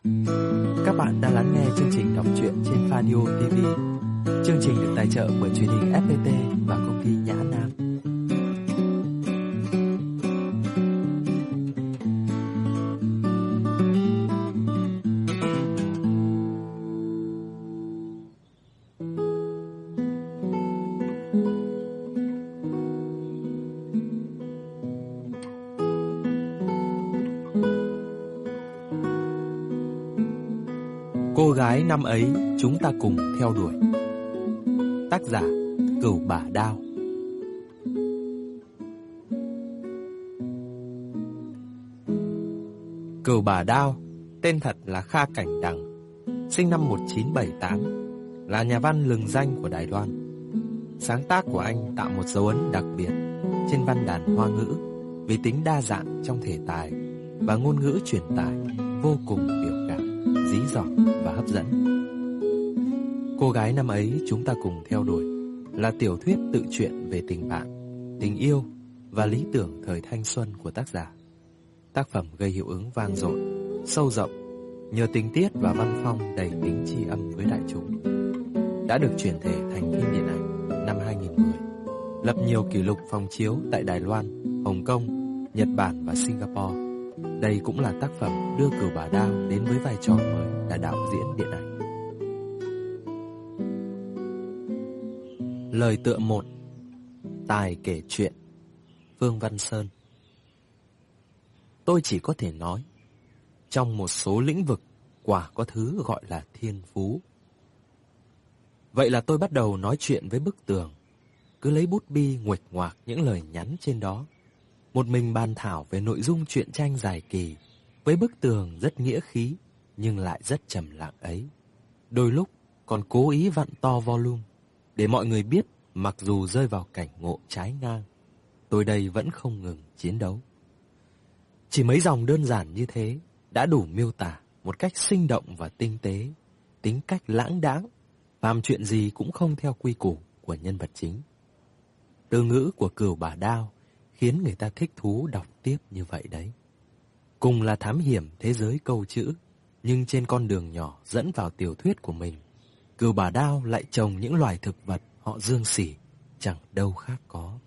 Các bạn đang lắng nghe chương trình đọc truyện trên Fadio TV. Chương trình được tài trợ bởi truyền hình FPT và công ty Nhã Nam. Cô gái năm ấy chúng ta cùng theo đuổi. Tác giả Cửu Bà Đao. Cửu Bà Đao, tên thật là Kha Cảnh Đằng, sinh năm 1978, là nhà văn lừng danh của Đài Loan. Sáng tác của anh tạo một dấu ấn đặc biệt trên văn đàn Hoa ngữ vì tính đa dạng trong thể tài và ngôn ngữ truyền tải vô cùng biểu cảm, dí dỏm và hấp dẫn. Cô gái năm ấy chúng ta cùng theo đuổi là tiểu thuyết tự truyện về tình bạn, tình yêu và lý tưởng thời thanh xuân của tác giả. Tác phẩm gây hiệu ứng vang dội, sâu rộng nhờ tình tiết và văn phong đầy tính tri âm với đại chúng. Đã được chuyển thể thành phim điện ảnh năm 2010, lập nhiều kỷ lục phòng chiếu tại Đài Loan, Hồng Kông, Nhật Bản và Singapore. Đây cũng là tác phẩm đưa Cửu Bà Đao đến với vai trò mới là đạo diễn điện ảnh. Lời tựa 1. Tài kể chuyện. Phương Văn Sơn. Tôi chỉ có thể nói, trong một số lĩnh vực quả có thứ gọi là thiên phú. Vậy là tôi bắt đầu nói chuyện với bức tường, cứ lấy bút bi nguệch ngoạc những lời nhắn trên đó. Một mình bàn thảo về nội dung truyện tranh dài kỳ, với bức tường rất nghĩa khí nhưng lại rất trầm lặng ấy. Đôi lúc còn cố ý vặn to volume để mọi người biết mặc dù rơi vào cảnh ngộ trái ngang, tôi đây vẫn không ngừng chiến đấu. Chỉ mấy dòng đơn giản như thế đã đủ miêu tả một cách sinh động và tinh tế tính cách lãng đãng, làm chuyện gì cũng không theo quy củ của nhân vật chính. Từ ngữ của Cửu Bà Đao khiến người ta thích thú đọc tiếp như vậy đấy. Cùng là thám hiểm thế giới câu chữ, nhưng trên con đường nhỏ dẫn vào tiểu thuyết của mình, Cửu Bà Đao lại trồng những loài thực vật họ dương xỉ, chẳng đâu khác có.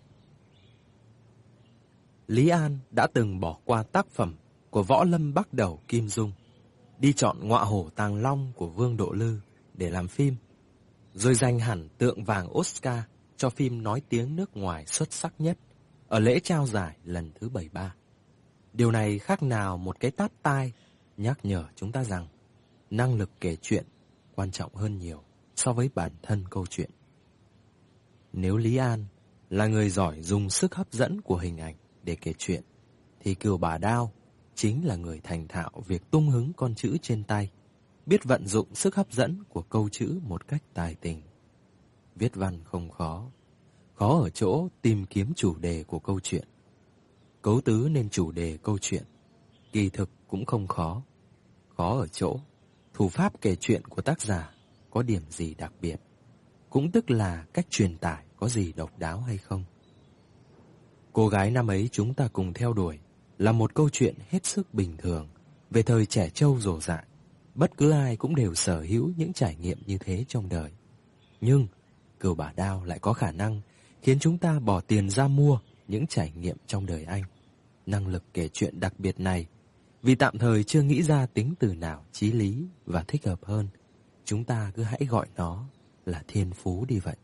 Lý An đã từng bỏ qua tác phẩm của võ lâm Bắc Đầu Kim Dung, đi chọn Ngọa Hổ Tàng Long của Vương Độ Lư để làm phim, rồi giành hẳn tượng vàng Oscar cho phim nói tiếng nước ngoài xuất sắc nhất ở lễ trao giải lần thứ 73. Điều này khác nào một cái tát tai nhắc nhở chúng ta rằng năng lực kể chuyện quan trọng hơn nhiều so với bản thân câu chuyện. Nếu Lý An là người giỏi dùng sức hấp dẫn của hình ảnh để kể chuyện, thì Cửu Bà Đao chính là người thành thạo việc tung hứng con chữ trên tay, biết vận dụng sức hấp dẫn của câu chữ một cách tài tình. Viết văn không khó, khó ở chỗ tìm kiếm chủ đề của câu chuyện. Cấu tứ nên chủ đề câu chuyện, kỳ thực cũng không khó. Khó ở chỗ thủ pháp kể chuyện của tác giả có điểm gì đặc biệt, cũng tức là cách truyền tải có gì độc đáo hay không. Cô gái năm ấy chúng ta cùng theo đuổi là một câu chuyện hết sức bình thường về thời trẻ trâu rổ dại. Bất cứ ai cũng đều sở hữu những trải nghiệm như thế trong đời. Nhưng Cửu Bà Đao lại có khả năng khiến chúng ta bỏ tiền ra mua những trải nghiệm trong đời anh. Năng lực kể chuyện đặc biệt này, vì tạm thời chưa nghĩ ra tính từ nào chí lý và thích hợp hơn, chúng ta cứ hãy gọi nó là thiên phú đi vậy.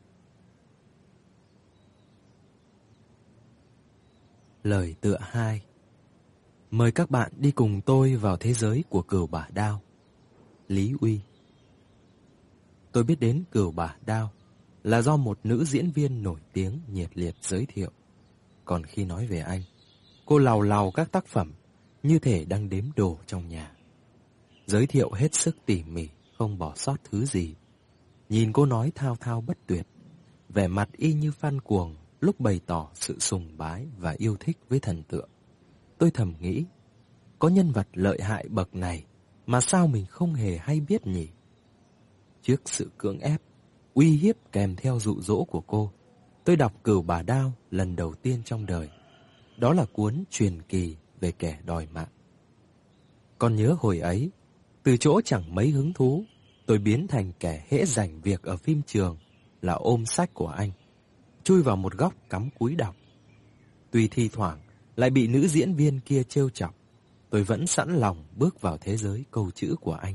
Lời tựa 2. Mời các bạn đi cùng tôi vào thế giới của Cửu Bà Đao. Lý Uy. Tôi biết đến Cửu Bà Đao là do một nữ diễn viên nổi tiếng nhiệt liệt giới thiệu. Còn khi nói về anh, cô làu làu các tác phẩm như thể đang đếm đồ trong nhà. Giới thiệu hết sức tỉ mỉ, không bỏ sót thứ gì. Nhìn cô nói thao thao bất tuyệt, vẻ mặt y như fan cuồng lúc bày tỏ sự sùng bái và yêu thích với thần tượng. Tôi thầm nghĩ, có nhân vật lợi hại bậc này mà sao mình không hề hay biết nhỉ? Trước sự cưỡng ép, uy hiếp kèm theo dụ dỗ của cô, tôi đọc Cửu Bà Đao lần đầu tiên trong đời. Đó là cuốn truyền kỳ về kẻ đòi mạng. Còn nhớ hồi ấy, Từ chỗ chẳng mấy hứng thú, tôi biến thành kẻ hễ rảnh việc ở phim trường là ôm sách của anh, chui vào một góc cắm cúi đọc. Tuy thi thoảng lại bị nữ diễn viên kia trêu chọc, tôi vẫn sẵn lòng bước vào thế giới câu chữ của anh.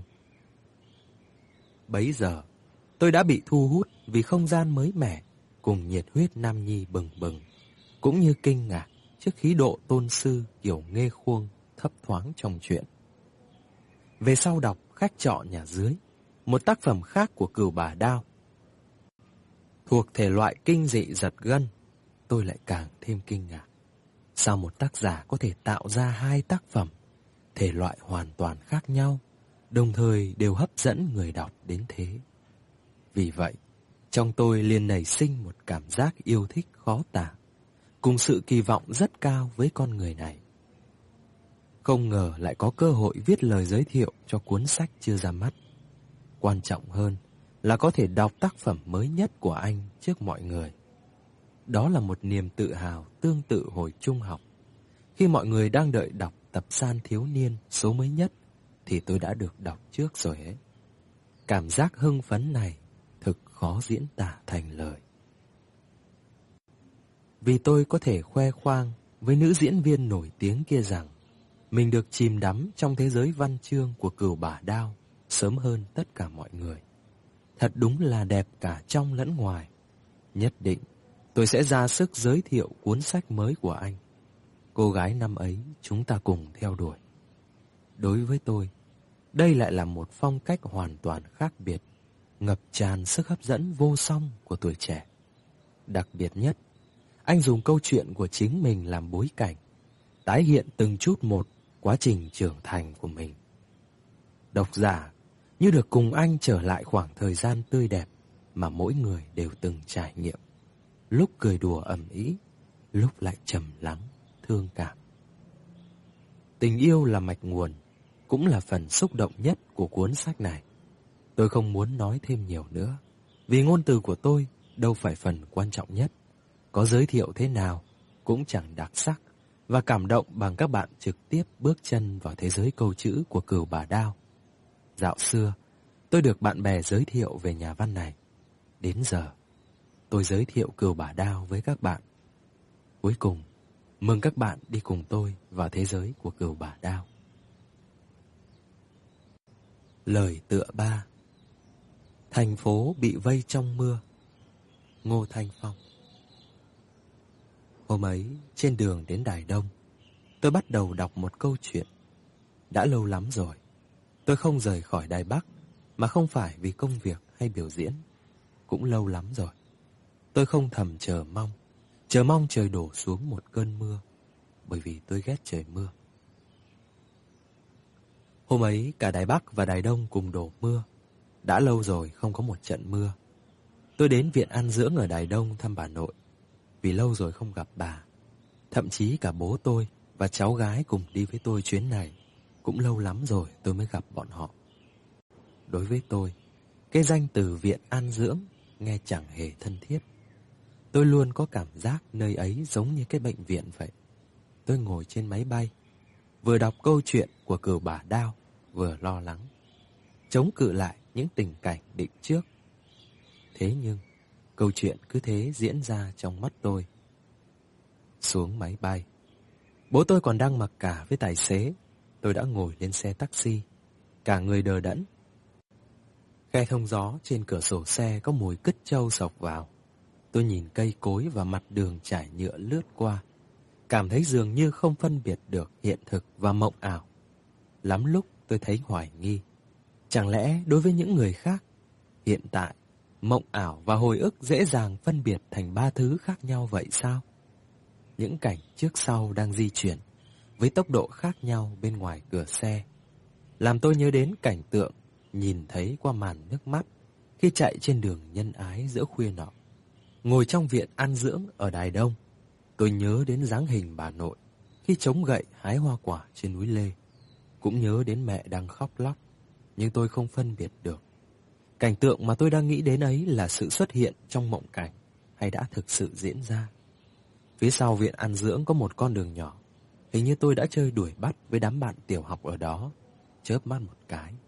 Bấy giờ, tôi đã bị thu hút vì không gian mới mẻ cùng nhiệt huyết nam nhi bừng bừng, cũng như kinh ngạc trước khí độ tôn sư kiểu nghê khuông thấp thoáng trong truyện. Về sau đọc Khách trọ nhà dưới, một tác phẩm khác của Cửu Bà Đao, thuộc thể loại kinh dị giật gân, tôi lại càng thêm kinh ngạc. Sao một tác giả có thể tạo ra hai tác phẩm, thể loại hoàn toàn khác nhau, đồng thời đều hấp dẫn người đọc đến thế? Vì vậy, trong tôi liền nảy sinh một cảm giác yêu thích khó tả, cùng sự kỳ vọng rất cao với con người này. Không ngờ lại có cơ hội viết lời giới thiệu cho cuốn sách chưa ra mắt. Quan trọng hơn là có thể đọc tác phẩm mới nhất của anh trước mọi người. Đó là một niềm tự hào tương tự hồi trung học. Khi mọi người đang đợi đọc tập San Thiếu Niên số mới nhất, thì tôi đã được đọc trước rồi ấy. Cảm giác hưng phấn này thực khó diễn tả thành lời. Vì tôi có thể khoe khoang với nữ diễn viên nổi tiếng kia rằng mình được chìm đắm trong thế giới văn chương của Cửu Bà Đao sớm hơn tất cả mọi người. Thật đúng là đẹp cả trong lẫn ngoài. Nhất định tôi sẽ ra sức giới thiệu cuốn sách mới của anh. Cô gái năm ấy chúng ta cùng theo đuổi. Đối với tôi, đây lại là một phong cách hoàn toàn khác biệt, ngập tràn sức hấp dẫn vô song của tuổi trẻ. Đặc biệt nhất, anh dùng câu chuyện của chính mình làm bối cảnh, tái hiện từng chút một quá trình trưởng thành của mình. Độc giả như được cùng anh trở lại khoảng thời gian tươi đẹp mà mỗi người đều từng trải nghiệm. Lúc cười đùa ầm ĩ, lúc lại trầm lắng, thương cảm. Tình yêu là mạch nguồn, cũng là phần xúc động nhất của cuốn sách này. Tôi không muốn nói thêm nhiều nữa, vì ngôn từ của tôi đâu phải phần quan trọng nhất. Có giới thiệu thế nào cũng chẳng đặc sắc và cảm động bằng các bạn trực tiếp bước chân vào thế giới câu chữ của Cửu Bà Đao. Dạo xưa, tôi được bạn bè giới thiệu về nhà văn này. Đến giờ, tôi giới thiệu Cửu Bà Đao với các bạn. Cuối cùng, mừng các bạn đi cùng tôi vào thế giới của Cửu Bà Đao. Lời tựa 3. Thành phố bị vây trong mưa. Ngô Thanh Phong. Hôm ấy, trên đường đến Đài Đông, tôi bắt đầu đọc một câu chuyện. Đã lâu lắm rồi, tôi không rời khỏi Đài Bắc, mà không phải vì công việc hay biểu diễn. Cũng lâu lắm rồi, tôi không thầm chờ mong trời đổ xuống một cơn mưa, bởi vì tôi ghét trời mưa. Hôm ấy, cả Đài Bắc và Đài Đông cùng đổ mưa. Đã lâu rồi không có một trận mưa. Tôi đến viện an dưỡng ở Đài Đông thăm bà nội, vì lâu rồi không gặp bà. Thậm chí cả bố tôi và cháu gái cùng đi với tôi chuyến này, cũng lâu lắm rồi tôi mới gặp bọn họ. Đối với tôi, cái danh từ viện an dưỡng nghe chẳng hề thân thiết. Tôi luôn có cảm giác nơi ấy giống như cái bệnh viện vậy. Tôi ngồi trên máy bay, vừa đọc câu chuyện của Cửu Bà Đao, vừa lo lắng, chống cự lại những tình cảnh định trước. Thế nhưng, câu chuyện cứ thế diễn ra trong mắt tôi. Xuống máy bay, bố tôi còn đang mặc cả với tài xế. Tôi đã ngồi lên xe taxi, cả người đờ đẫn. Khe thông gió trên cửa sổ xe có mùi cứt trâu xộc vào. Tôi nhìn cây cối và mặt đường trải nhựa lướt qua, cảm thấy dường như không phân biệt được hiện thực và mộng ảo. Lắm lúc tôi thấy hoài nghi, chẳng lẽ đối với những người khác, hiện tại, mộng ảo và hồi ức dễ dàng phân biệt thành ba thứ khác nhau vậy sao? Những cảnh trước sau đang di chuyển với tốc độ khác nhau bên ngoài cửa xe, làm tôi nhớ đến cảnh tượng nhìn thấy qua màn nước mắt khi chạy trên đường nhân ái giữa khuya nọ. Ngồi trong viện an dưỡng ở Đài Đông, tôi nhớ đến dáng hình bà nội khi chống gậy hái hoa quả trên núi Lê. Cũng nhớ đến mẹ đang khóc lóc, nhưng tôi không phân biệt được cảnh tượng mà tôi đang nghĩ đến ấy là sự xuất hiện trong mộng cảnh hay đã thực sự diễn ra. Phía sau viện an dưỡng có một con đường nhỏ, hình như tôi đã chơi đuổi bắt với đám bạn tiểu học ở đó. Chớp mắt một cái,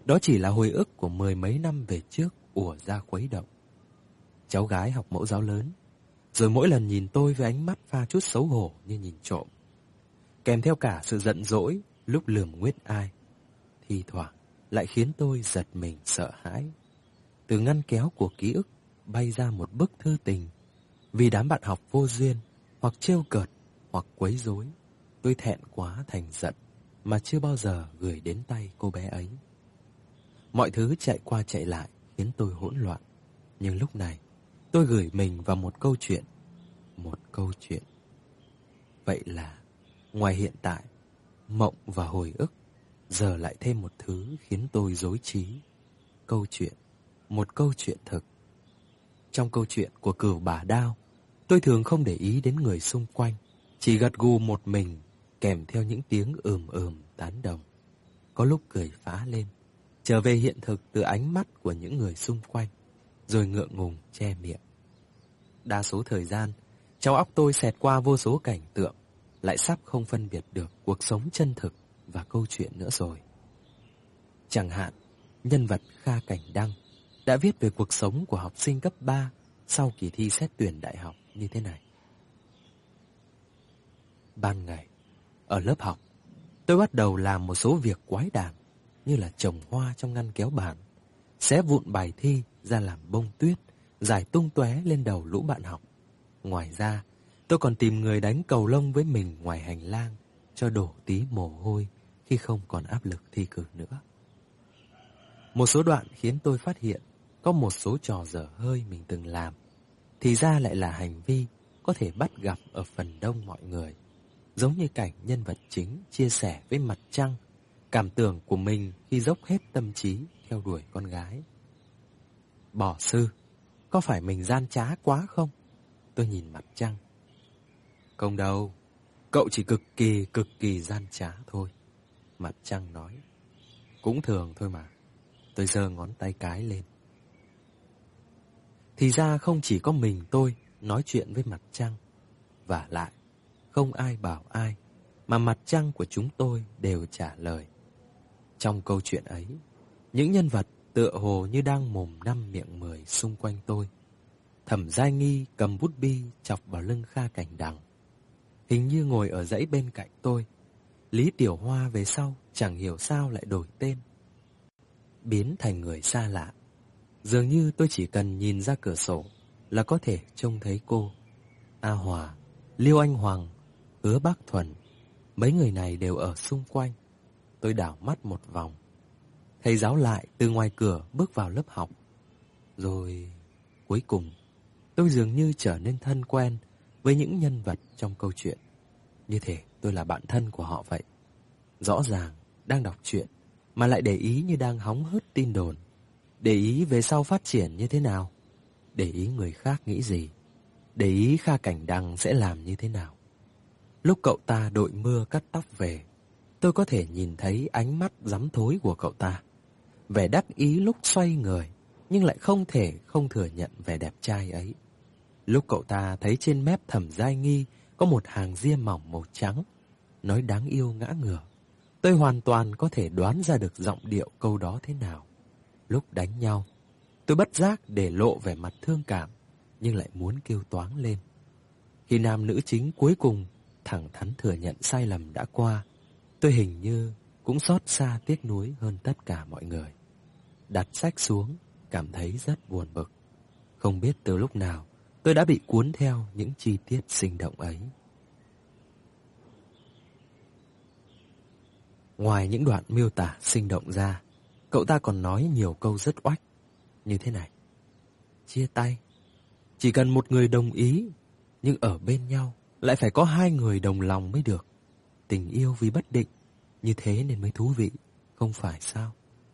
Đó chỉ là hồi ức của mười mấy năm về trước ùa ra khuấy động. Cháu gái học mẫu giáo lớn, rồi mỗi lần nhìn tôi với ánh mắt pha chút xấu hổ như nhìn trộm, kèm theo cả sự giận dỗi lúc lườm nguyết ai, thi thoảng lại khiến tôi giật mình sợ hãi. Từ ngăn kéo của ký ức bay ra một bức thư tình. Vì đám bạn học vô duyên, hoặc trêu cợt, hoặc quấy rối, tôi thẹn quá thành giận mà chưa bao giờ gửi đến tay cô bé ấy. Mọi thứ chạy qua chạy lại khiến tôi hỗn loạn. Nhưng lúc này, tôi gửi mình vào một câu chuyện. Một câu chuyện. Vậy là, ngoài hiện tại, mộng và hồi ức, giờ lại thêm một thứ khiến tôi rối trí. Câu chuyện. Một câu chuyện thực. Trong câu chuyện của Cửu Bà Đao, tôi thường không để ý đến người xung quanh, chỉ gật gù một mình, kèm theo những tiếng tán đồng. Có lúc cười phá lên, trở về hiện thực từ ánh mắt của những người xung quanh, rồi ngượng ngùng che miệng. Đa số thời gian, trong óc tôi xẹt qua vô số cảnh tượng, lại sắp không phân biệt được cuộc sống chân thực và câu chuyện nữa rồi. Chẳng hạn, nhân vật Kha Cảnh Đăng đã viết về cuộc sống của học sinh cấp 3 sau kỳ thi xét tuyển đại học như thế này. Ban ngày, ở lớp học, tôi bắt đầu làm một số việc quái đản, như là trồng hoa trong ngăn kéo bàn, xé vụn bài thi ra làm bông tuyết, rải tung tóe lên đầu lũ bạn học. Ngoài ra, tôi còn tìm người đánh cầu lông với mình ngoài hành lang, cho đổ tí mồ hôi khi không còn áp lực thi cử nữa. Một số đoạn khiến tôi phát hiện có một số trò dở hơi mình từng làm, thì ra lại là hành vi có thể bắt gặp ở phần đông mọi người. Giống như cảnh nhân vật chính chia sẻ với mặt trăng cảm tưởng của mình khi dốc hết tâm trí theo đuổi con gái. Bỏ sư, có phải mình gian trá quá không? Tôi nhìn mặt trăng. Không đâu, cậu chỉ cực kỳ gian trá thôi. Mặt trăng nói. Cũng thường thôi mà. Tôi giơ ngón tay cái lên. Thì ra không chỉ có mình tôi nói chuyện với mặt trăng. Vả lại, không ai bảo ai, mà mặt trăng của chúng tôi đều trả lời. Trong câu chuyện ấy, những nhân vật tựa hồ như đang mồm năm miệng mười xung quanh tôi. Thẩm Giai Nghi cầm bút bi chọc vào lưng Kha Cảnh Đằng, hình như ngồi ở dãy bên cạnh tôi. Lý Tiểu Hoa về sau chẳng hiểu sao lại đổi tên, biến thành người xa lạ. Dường như tôi chỉ cần nhìn ra cửa sổ là có thể trông thấy cô. A Hòa, Liêu Anh Hoàng, Hứa Bác Thuần, mấy người này đều ở xung quanh. Tôi đảo mắt một vòng. Thầy giáo lại từ ngoài cửa bước vào lớp học. Rồi cuối cùng, tôi dường như trở nên thân quen với những nhân vật trong câu chuyện. Như thể tôi là bạn thân của họ vậy. Rõ ràng đang đọc truyện mà lại để ý như đang hóng hớt tin đồn. Để ý về sau phát triển như thế nào. Để ý người khác nghĩ gì. Để ý Kha Cảnh Đằng sẽ làm như thế nào. Lúc cậu ta đội mưa cắt tóc về, tôi có thể nhìn thấy ánh mắt rắm thối của cậu ta. Vẻ đắc ý lúc xoay người, nhưng lại không thể không thừa nhận vẻ đẹp trai ấy. Lúc cậu ta thấy trên mép Thẩm Giai Nghi có một hàng ria mỏng màu trắng, nói đáng yêu ngã ngửa, tôi hoàn toàn có thể đoán ra được giọng điệu câu đó thế nào. Lúc đánh nhau, tôi bất giác để lộ vẻ mặt thương cảm, nhưng lại muốn kêu toáng lên. Khi nam nữ chính cuối cùng thẳng thắn thừa nhận sai lầm đã qua, tôi hình như cũng xót xa tiếc nuối hơn tất cả mọi người. Đặt sách xuống, cảm thấy rất buồn bực. Không biết từ lúc nào tôi đã bị cuốn theo những chi tiết sinh động ấy. Ngoài những đoạn miêu tả sinh động ra, cậu ta còn nói nhiều câu rất oách. Như thế này: chia tay, chỉ cần một người đồng ý, nhưng ở bên nhau lại phải có hai người đồng lòng mới được. Tình yêu vì bất định, như thế nên mới thú vị, không phải sao?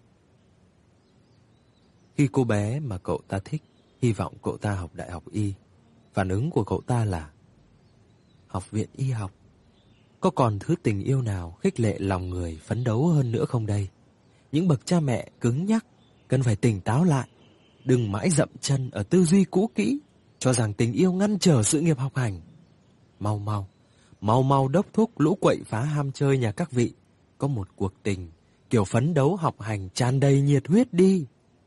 Khi cô bé mà cậu ta thích hy vọng cậu ta học đại học y, phản ứng của cậu ta là: học viện y học, có còn thứ tình yêu nào khích lệ lòng người phấn đấu hơn nữa không đây? Những bậc cha mẹ cứng nhắc cần phải tỉnh táo lại, đừng mãi dậm chân ở tư duy cũ kỹ, cho rằng tình yêu ngăn trở sự nghiệp học hành. Mau mau đốc thúc lũ quậy phá ham chơi nhà các vị, có một cuộc tình kiểu phấn đấu học hành tràn đầy nhiệt huyết đi.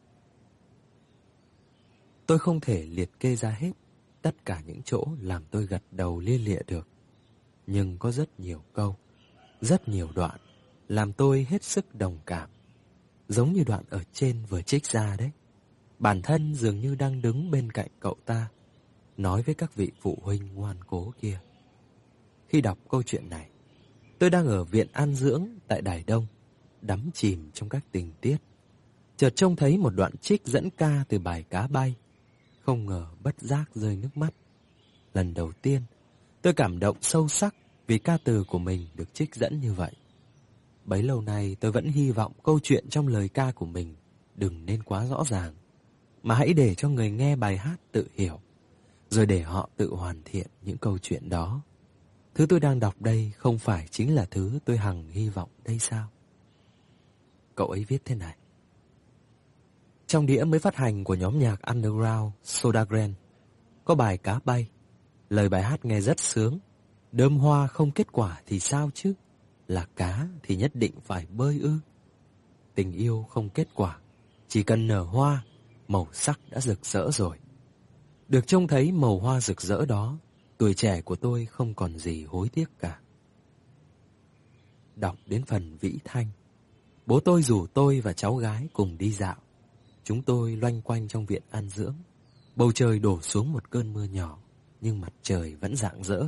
Tôi không thể liệt kê ra hết tất cả những chỗ làm tôi gật đầu lia lịa được. Nhưng có rất nhiều câu, rất nhiều đoạn làm tôi hết sức đồng cảm. Giống như đoạn ở trên vừa trích ra đấy. Bản thân dường như đang đứng bên cạnh cậu ta, nói với các vị phụ huynh ngoan cố kia. Khi đọc câu chuyện này, tôi đang ở viện an dưỡng tại Đài Đông, đắm chìm trong các tình tiết. Chợt trông thấy một đoạn trích dẫn ca từ bài Cá Bay. Không ngờ bất giác rơi nước mắt. Lần đầu tiên, tôi cảm động sâu sắc vì ca từ của mình được trích dẫn như vậy. Bấy lâu nay tôi vẫn hy vọng câu chuyện trong lời ca của mình đừng nên quá rõ ràng, mà hãy để cho người nghe bài hát tự hiểu, rồi để họ tự hoàn thiện những câu chuyện đó. Thứ tôi đang đọc đây không phải chính là thứ tôi hằng hy vọng đây sao? Cậu ấy viết thế này. Trong đĩa mới phát hành của nhóm nhạc underground Sodagen có bài Cá Bay. Lời bài hát nghe rất sướng. Đơm hoa không kết quả thì sao chứ? Là cá thì nhất định phải bơi ư? Tình yêu không kết quả, chỉ cần nở hoa, màu sắc đã rực rỡ rồi. Được trông thấy màu hoa rực rỡ đó, tuổi trẻ của tôi không còn gì hối tiếc cả. Đọc đến phần vĩ thanh, bố tôi rủ tôi và cháu gái cùng đi dạo. Chúng tôi loanh quanh trong viện an dưỡng. Bầu trời đổ xuống một cơn mưa nhỏ, nhưng mặt trời vẫn rạng rỡ.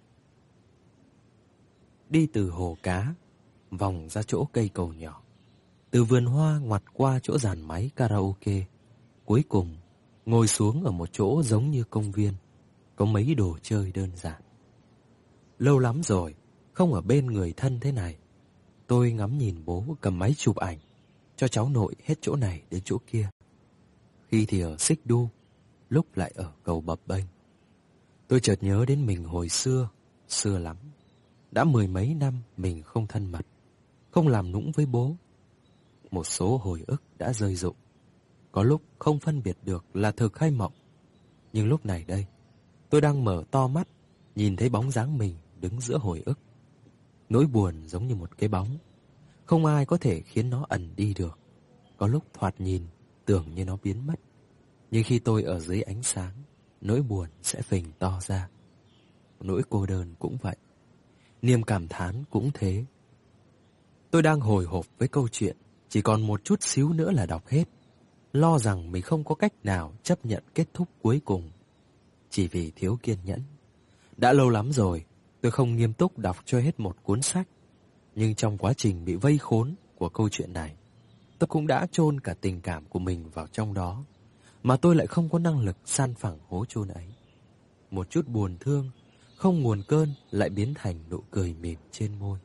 Đi từ hồ cá, vòng ra chỗ cây cầu nhỏ, từ vườn hoa ngoặt qua chỗ dàn máy karaoke, cuối cùng ngồi xuống ở một chỗ giống như công viên, có mấy đồ chơi đơn giản. Lâu lắm rồi không ở bên người thân thế này. Tôi ngắm nhìn bố cầm máy chụp ảnh cho cháu nội hết chỗ này đến chỗ kia. Khi thì ở Xích Đu, lúc lại ở cầu Bập Bênh. Tôi chợt nhớ đến mình hồi xưa, xưa lắm. Đã mười mấy năm mình không thân mật, không làm nũng với bố. Một số hồi ức đã rơi rụng. Có lúc không phân biệt được là thực hay mộng. Nhưng lúc này đây, tôi đang mở to mắt, nhìn thấy bóng dáng mình đứng giữa hồi ức. Nỗi buồn giống như một cái bóng, không ai có thể khiến nó ẩn đi được. Có lúc thoạt nhìn tưởng như nó biến mất, nhưng khi tôi ở dưới ánh sáng, nỗi buồn sẽ phình to ra. Nỗi cô đơn cũng vậy, niềm cảm thán cũng thế. Tôi đang hồi hộp với câu chuyện, chỉ còn một chút xíu nữa là đọc hết, lo rằng mình không có cách nào chấp nhận kết thúc cuối cùng, chỉ vì thiếu kiên nhẫn. Đã lâu lắm rồi tôi không nghiêm túc đọc cho hết một cuốn sách, nhưng trong quá trình bị vây khốn của câu chuyện này, tôi cũng đã chôn cả tình cảm của mình vào trong đó, mà tôi lại không có năng lực san phẳng hố chôn ấy. Một chút buồn thương không nguồn cơn lại biến thành nụ cười mỉm trên môi.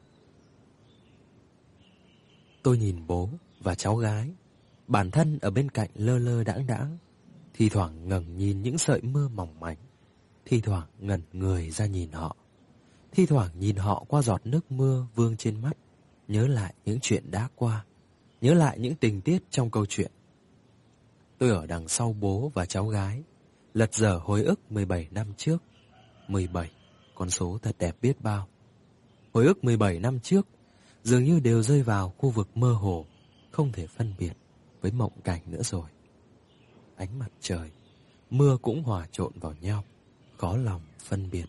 Tôi nhìn bố và cháu gái, bản thân ở bên cạnh lơ lơ đãng đãng, thi thoảng ngẩng nhìn những sợi mưa mỏng manh, thi thoảng ngẩn người ra nhìn họ, thi thoảng nhìn họ qua giọt nước mưa vương trên mắt, nhớ lại những chuyện đã qua, nhớ lại những tình tiết trong câu chuyện. Tôi ở đằng sau bố và cháu gái, lật dở hồi ức 17 năm trước. 17, con số thật đẹp biết bao. Hồi ức 17 năm trước dường như đều rơi vào khu vực mơ hồ, không thể phân biệt với mộng cảnh nữa rồi. Ánh mặt trời, mưa cũng hòa trộn vào nhau, khó lòng phân biệt.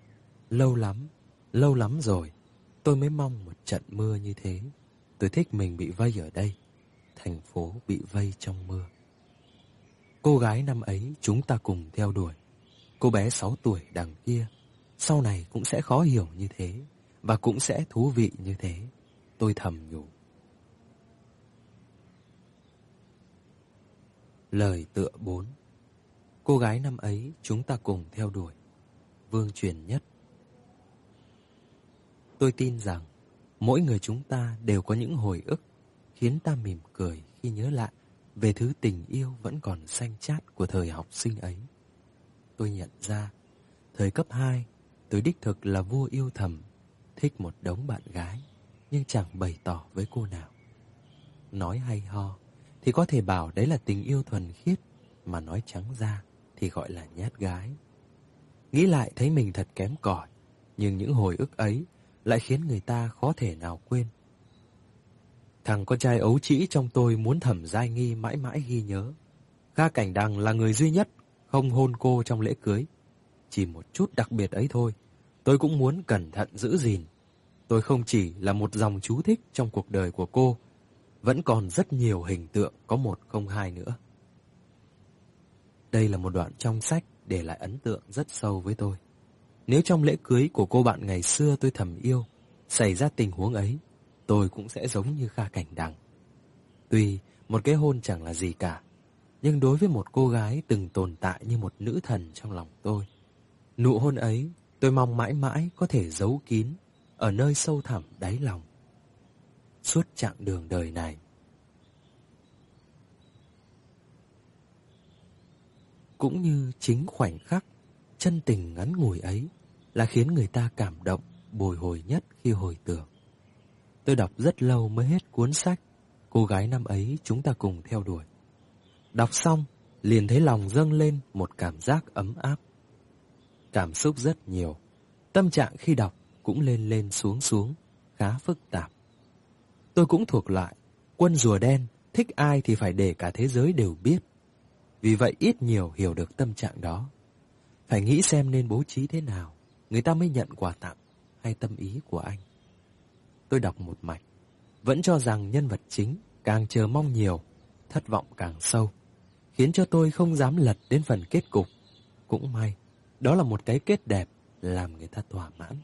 Lâu lắm rồi tôi mới mong một trận mưa như thế. Tôi thích mình bị vây ở đây, thành phố bị vây trong mưa. Cô gái năm ấy chúng ta cùng theo đuổi, cô bé 6 tuổi đằng kia, sau này cũng sẽ khó hiểu như thế, và cũng sẽ thú vị như thế, tôi thầm nhủ. Lời tựa 4. Cô gái năm ấy chúng ta cùng theo đuổi. Vương Truyền Nhất. Tôi tin rằng mỗi người chúng ta đều có những hồi ức khiến ta mỉm cười khi nhớ lại về thứ tình yêu vẫn còn xanh chát của thời học sinh ấy. Tôi nhận ra, thời cấp 2, tôi đích thực là vua yêu thầm, thích một đống bạn gái, nhưng chẳng bày tỏ với cô nào. Nói hay ho thì có thể bảo đấy là tình yêu thuần khiết, mà nói trắng ra thì gọi là nhát gái. Nghĩ lại thấy mình thật kém cỏi, nhưng những hồi ức ấy lại khiến người ta khó thể nào quên. Thằng con trai ấu trĩ trong tôi muốn Thẩm Giai Nghi mãi mãi ghi nhớ. Kha Cảnh Đằng là người duy nhất không hôn cô trong lễ cưới. Chỉ một chút đặc biệt ấy thôi, tôi cũng muốn cẩn thận giữ gìn. Tôi không chỉ là một dòng chú thích trong cuộc đời của cô, vẫn còn rất nhiều hình tượng có một không hai nữa. Đây là một đoạn trong sách để lại ấn tượng rất sâu với tôi. Nếu trong lễ cưới của cô bạn ngày xưa tôi thầm yêu xảy ra tình huống ấy, tôi cũng sẽ giống như Kha Cảnh Đằng. Tuy một cái hôn chẳng là gì cả, nhưng đối với một cô gái từng tồn tại như một nữ thần trong lòng tôi, nụ hôn ấy tôi mong mãi mãi có thể giấu kín ở nơi sâu thẳm đáy lòng. Suốt chặng đường đời này. Cũng như chính khoảnh khắc chân tình ngắn ngủi ấy là khiến người ta cảm động, bồi hồi nhất khi hồi tưởng. Tôi đọc rất lâu mới hết cuốn sách Cô gái năm ấy chúng ta cùng theo đuổi. Đọc xong, liền thấy lòng dâng lên một cảm giác ấm áp. Cảm xúc rất nhiều, tâm trạng khi đọc cũng lên lên xuống xuống, khá phức tạp. Tôi cũng thuộc lại quân rùa đen, thích ai thì phải để cả thế giới đều biết. Vì vậy ít nhiều hiểu được tâm trạng đó. Phải nghĩ xem nên bố trí thế nào người ta mới nhận quà tặng hay tâm ý của anh. Tôi đọc một mạch, vẫn cho rằng nhân vật chính càng chờ mong nhiều, thất vọng càng sâu, khiến cho tôi không dám lật đến phần kết cục. Cũng may, đó là một cái kết đẹp làm người ta thỏa mãn.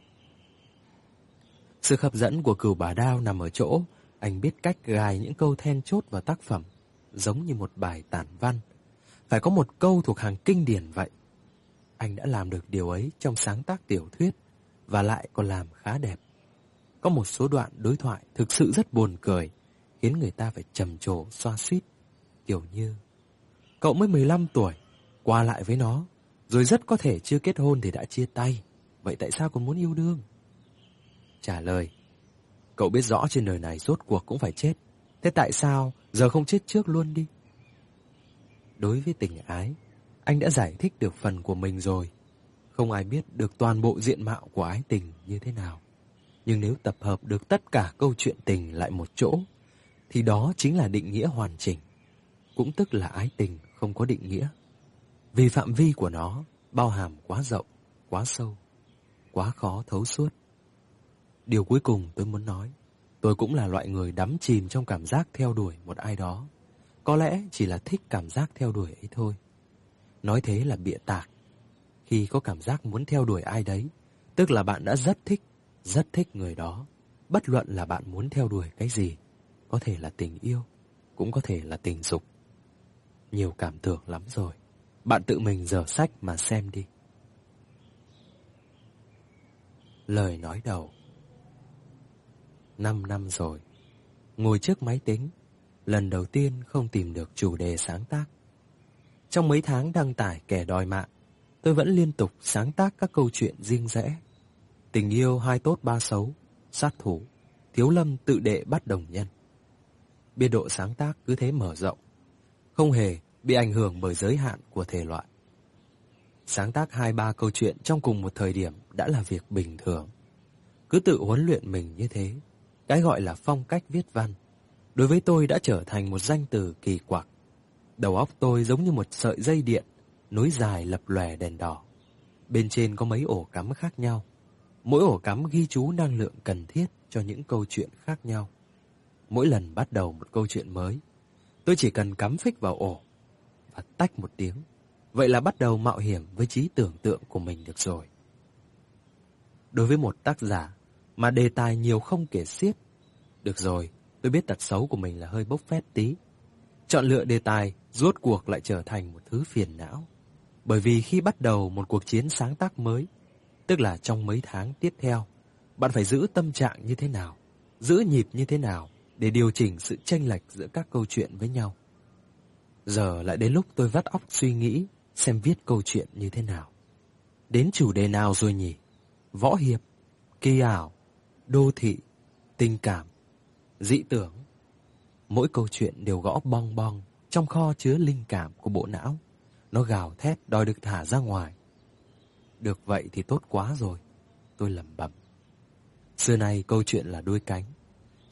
Sự hấp dẫn của Cửu Bà Đao nằm ở chỗ anh biết cách gài những câu then chốt vào tác phẩm, giống như một bài tản văn. Phải có một câu thuộc hàng kinh điển vậy. Anh đã làm được điều ấy trong sáng tác tiểu thuyết, và lại còn làm khá đẹp. Có một số đoạn đối thoại thực sự rất buồn cười, khiến người ta phải trầm trồ xoa xuýt. Kiểu như, cậu mới 15 tuổi, qua lại với nó, rồi rất có thể chưa kết hôn thì đã chia tay. Vậy tại sao còn muốn yêu đương? Trả lời, cậu biết rõ trên đời này rốt cuộc cũng phải chết. Thế tại sao giờ không chết trước luôn đi? Đối với tình ái, anh đã giải thích được phần của mình rồi. Không ai biết được toàn bộ diện mạo của ái tình như thế nào. Nhưng nếu tập hợp được tất cả câu chuyện tình lại một chỗ, thì đó chính là định nghĩa hoàn chỉnh. Cũng tức là ái tình không có định nghĩa. Vì phạm vi của nó bao hàm quá rộng, quá sâu, quá khó thấu suốt. Điều cuối cùng tôi muốn nói, tôi cũng là loại người đắm chìm trong cảm giác theo đuổi một ai đó. Có lẽ chỉ là thích cảm giác theo đuổi ấy thôi. Nói thế là bịa tạc. Khi có cảm giác muốn theo đuổi ai đấy, tức là bạn đã rất thích người đó. Bất luận là bạn muốn theo đuổi cái gì, có thể là tình yêu, cũng có thể là tình dục. Nhiều cảm tưởng lắm rồi. Bạn tự mình dở sách mà xem đi. Lời nói đầu. 5 năm rồi, ngồi trước máy tính, lần đầu tiên không tìm được chủ đề sáng tác. Trong mấy tháng đăng tải kẻ đòi mạng, tôi vẫn liên tục sáng tác các câu chuyện riêng rẽ. Tình yêu hai tốt ba xấu, sát thủ, thiếu lâm tự đệ bắt đồng nhân. Biên độ sáng tác cứ thế mở rộng, không hề bị ảnh hưởng bởi giới hạn của thể loại. Sáng tác 2-3 câu chuyện trong cùng một thời điểm đã là việc bình thường. Cứ tự huấn luyện mình như thế, cái gọi là phong cách viết văn, đối với tôi đã trở thành một danh từ kỳ quặc. Đầu óc tôi giống như một sợi dây điện, nối dài lập lòe đèn đỏ. Bên trên có mấy ổ cắm khác nhau. Mỗi ổ cắm ghi chú năng lượng cần thiết cho những câu chuyện khác nhau. Mỗi lần bắt đầu một câu chuyện mới, tôi chỉ cần cắm phích vào ổ và tách một tiếng. Vậy là bắt đầu mạo hiểm với trí tưởng tượng của mình được rồi. Đối với một tác giả mà đề tài nhiều không kể xiết, được rồi, tôi biết tật xấu của mình là hơi bốc phét tí. Chọn lựa đề tài rốt cuộc lại trở thành một thứ phiền não. Bởi vì khi bắt đầu một cuộc chiến sáng tác mới, tức là trong mấy tháng tiếp theo, bạn phải giữ tâm trạng như thế nào, giữ nhịp như thế nào để điều chỉnh sự chênh lệch giữa các câu chuyện với nhau. Giờ lại đến lúc tôi vắt óc suy nghĩ xem viết câu chuyện như thế nào. Đến chủ đề nào rồi nhỉ? Võ hiệp, kỳ ảo, đô thị, tình cảm, dị tưởng. Mỗi câu chuyện đều gõ bong bong trong kho chứa linh cảm của bộ não. Nó gào thét đòi được thả ra ngoài. Được vậy thì tốt quá rồi, tôi lẩm bẩm. Xưa nay câu chuyện là đôi cánh,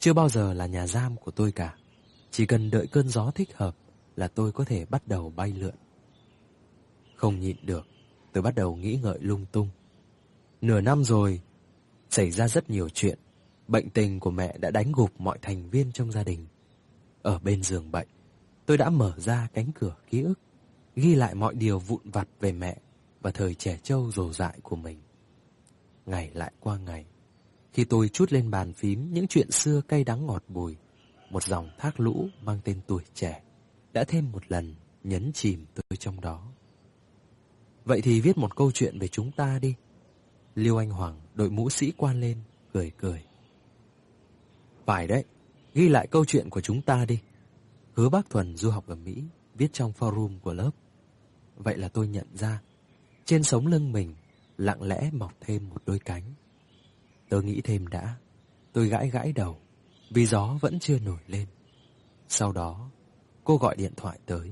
chưa bao giờ là nhà giam của tôi cả. Chỉ cần đợi cơn gió thích hợp là tôi có thể bắt đầu bay lượn. Không nhịn được, tôi bắt đầu nghĩ ngợi lung tung. Nửa năm rồi, xảy ra rất nhiều chuyện. Bệnh tình của mẹ đã đánh gục mọi thành viên trong gia đình. Ở bên giường bệnh, tôi đã mở ra cánh cửa ký ức, ghi lại mọi điều vụn vặt về mẹ và thời trẻ trâu rồ dại của mình. Ngày lại qua ngày, khi tôi trút lên bàn phím những chuyện xưa cay đắng ngọt bùi, một dòng thác lũ mang tên tuổi trẻ đã thêm một lần nhấn chìm tôi trong đó. Vậy thì viết một câu chuyện về chúng ta đi. Liêu Anh Hoàng đội mũ sĩ quan lên, cười cười. Phải đấy, ghi lại câu chuyện của chúng ta đi. Hứa Bác Thuần du học ở Mỹ, viết trong forum của lớp. Vậy là tôi nhận ra, trên sống lưng mình lặng lẽ mọc thêm một đôi cánh. Tôi nghĩ thêm đã. Tôi gãi gãi đầu, vì gió vẫn chưa nổi lên. Sau đó, cô gọi điện thoại tới.